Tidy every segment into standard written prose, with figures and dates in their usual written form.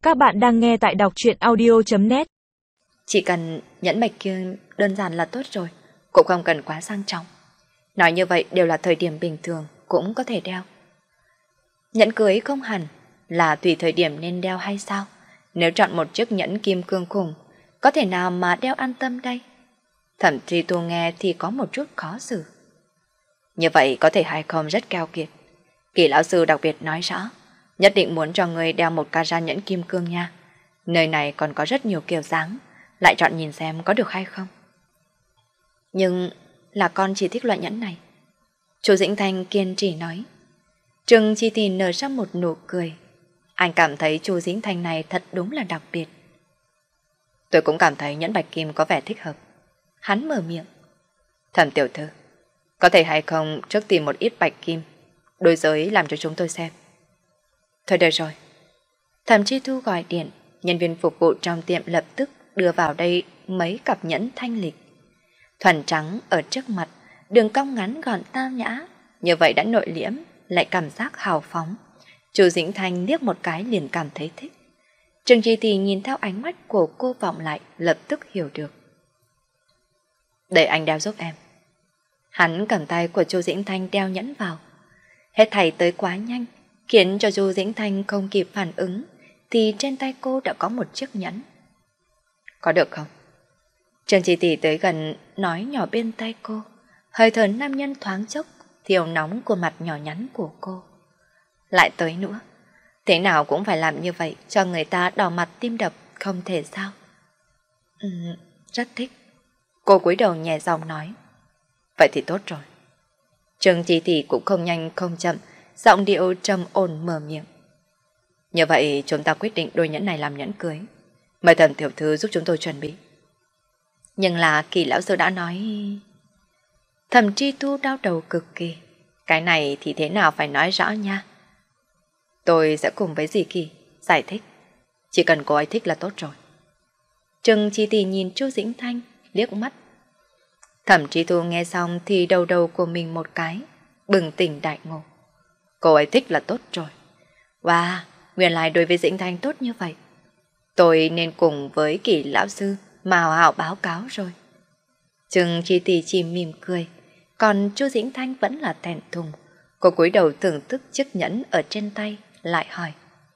Các bạn đang nghe tại đọc truyện audio.net. Chỉ cần nhẫn bạch kim đơn giản là tốt rồi, cũng không cần quá sang trọng. Nói như vậy đều là thời điểm bình thường cũng có thể đeo. Nhẫn cưới không hẳn là tùy thời điểm nên đeo hay sao? Nếu chọn một chiếc nhẫn kim cương khủng, có thể nào mà đeo an tâm đây? Thậm chí tôi nghe thì có một chút khó xử. Như vậy có thể hay không rất keo kiệt. Kỳ lão sư đặc biệt nói rõ, nhất định muốn cho người đeo một carat nhẫn kim cương nha. Nơi này còn có rất nhiều kiểu dáng, lại chọn nhìn xem có được hay không. Nhưng là con chỉ thích loại nhẫn này. Chú Dĩnh Thanh kiên trì nói. Trừng Chi Thì nở ra một nụ cười. Anh cảm thấy chú Dĩnh Thanh này thật đúng là đặc biệt. Tôi cũng cảm thấy nhẫn bạch kim có vẻ thích hợp. Hắn mở miệng. Thẩm tiểu thư, có thể hay không trước tìm một ít bạch kim đối giới làm cho chúng tôi xem. Thôi được rồi. Thẩm Chi Thu gọi điện, nhân viên phục vụ trong tiệm lập tức đưa vào đây mấy cặp nhẫn thanh lịch. Thuần trắng ở trước mặt, đường cong ngắn gọn tao nhã, như vậy đã nội liễm, lại cảm giác hào phóng. Chu Dĩnh Thanh liếc một cái liền cảm thấy thích. Trừng Chi Thì nhìn theo ánh mắt của cô vọng lại, lập tức hiểu được. Để anh đeo giúp em. Hắn cầm tay của Chu Dĩnh Thanh đeo nhẫn vào. Hết thảy tới quá nhanh, khiến cho Chu Dĩnh Thanh không kịp phản ứng, thì trên tay cô đã có một chiếc nhẫn. Có được không? Trần Chi Tỷ tới gần nói nhỏ bên tay cô, hơi thở nam nhân thoáng chốc, thiêu nóng của mặt nhỏ nhắn của cô. Lại tới nữa, thế nào cũng phải làm như vậy cho người ta đỏ mặt tim đập, không thể sao? Rất thích. Cô cúi đầu nhẹ giọng nói. Vậy thì tốt rồi. Trần Chi Tỷ cũng không nhanh không chậm, giọng điệu trầm ổn mở miệng. Như vậy chúng ta quyết định đôi nhẫn này làm nhẫn cưới. Mời Thẩm tiểu thư giúp chúng tôi chuẩn bị. Nhưng là Kỳ lão sư đã nói. Thẩm Tri Thu đau đầu cực kỳ. Cái này thì thế nào phải nói rõ nha. Tôi sẽ cùng với dì Kỳ giải thích. Chỉ cần cô ấy thích là tốt rồi. Trừng Chi Tỷ nhìn Chu Dĩnh Thanh liếc mắt. Thẩm Tri Thu nghe xong thì đầu đầu của mình một cái, bừng tỉnh đại ngộ. Cô ấy thích là tốt rồi. Wow, nguyên lai đối với Dĩnh Thanh tốt như vậy. Tôi nên cùng với Kỳ lão sư mà hào hào báo cáo rồi. Trừng Chi Tỷ chỉ mỉm cười, còn Chu Dĩnh Thanh vẫn là thẹn thùng. Cô cúi đầu thưởng thức chiếc nhẫn ở trên tay, lại hỏi.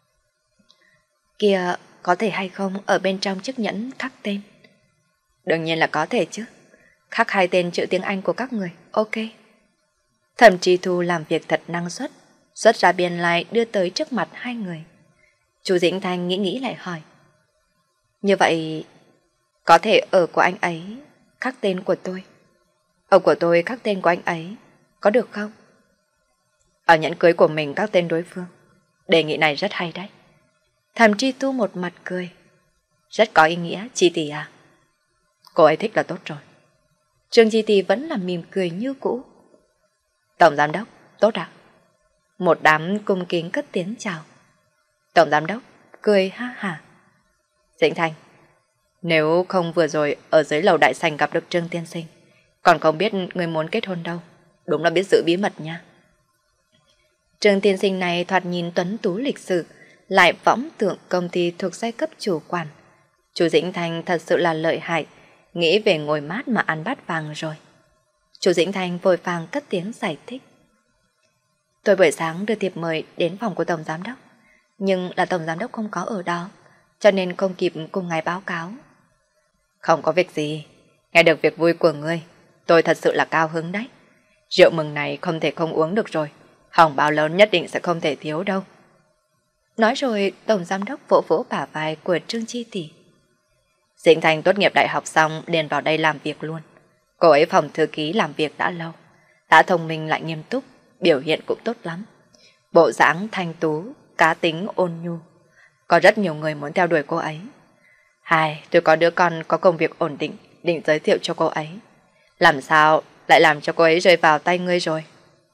Kìa, có thể hay không ở bên trong chiếc nhẫn khắc tên? Đương nhiên là có thể chứ. Khắc 2 tên chữ tiếng Anh của các người, ok. Thẩm Tri Thu làm việc thật năng suất, xuất ra biên lai đưa tới trước mặt hai người. Chu Dĩnh Thanh nghĩ lại hỏi. Như vậy, có thể ở của anh ấy khắc tên của tôi. Ở của tôi khắc tên của anh ấy, có được không? Ở nhẫn cưới của mình khắc tên đối phương. Đề nghị này rất hay đấy. Thẩm Tri Thu một mặt cười. Rất có ý nghĩa, Chi Tỷ à. Cô ấy thích là tốt rồi. Trương Chi Tỷ vẫn là mỉm cười như cũ. Tổng giám đốc, tốt ạ. Một đám cung kính cất tiếng chào. Tổng giám đốc cười ha hả. Dĩnh Thanh, nếu không vừa rồi ở dưới lầu đại sảnh gặp được Trương tiên sinh, còn không biết người muốn kết hôn đâu. Đúng là biết giữ bí mật nha. Trương tiên sinh này thoạt nhìn tuấn tú lịch sự, lại võng tượng công ty thuộc giai cấp chủ quản. Chú Dĩnh Thanh thật sự là lợi hại, nghĩ về ngồi mát mà ăn bát vàng rồi. Chú Dĩnh Thanh vội vàng cất tiếng giải thích. Tôi buổi sáng đưa thiệp mời đến phòng của tổng giám đốc, nhưng là tổng giám đốc không có ở đó, cho nên không kịp cùng ngài báo cáo. Không có việc gì, nghe được việc vui của ngươi, tôi thật sự là cao hứng đấy. Rượu mừng này không thể không uống được rồi, hỏng báo lớn nhất định sẽ không thể thiếu đâu. Nói rồi tổng giám đốc vỗ vỗ bả vai của Trương Chi Tỷ. Dĩnh Thanh tốt nghiệp đại học xong liền vào đây làm việc luôn. Cô ấy phòng thư ký làm việc đã lâu, đã thông minh lại nghiêm túc, biểu hiện cũng tốt lắm. Bộ dáng thanh tú, cá tính ôn nhu. Có rất nhiều người muốn theo đuổi cô ấy. Tôi có đứa con có công việc ổn định, định giới thiệu cho cô ấy. Làm sao lại làm cho cô ấy rơi vào tay ngươi rồi?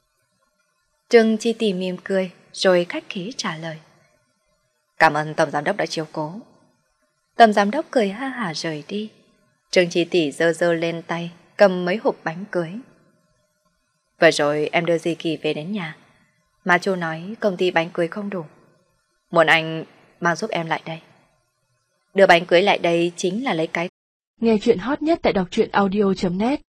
Trương Chi Tỷ mỉm cười, rồi khách khí trả lời. Cảm ơn tổng giám đốc đã chiếu cố. Tổng giám đốc cười ha hả rời đi. Trương Chi Tỷ giơ giơ lên tay, cầm mấy hộp bánh cưới. Vừa rồi em đưa Di Kỳ về đến nhà, mà chú nói công ty bánh cưới không đủ, muốn anh mang giúp em lại đây. Đưa bánh cưới lại đây chính là lấy cái. Nghe chuyện hot nhất tại đọc truyện audio.net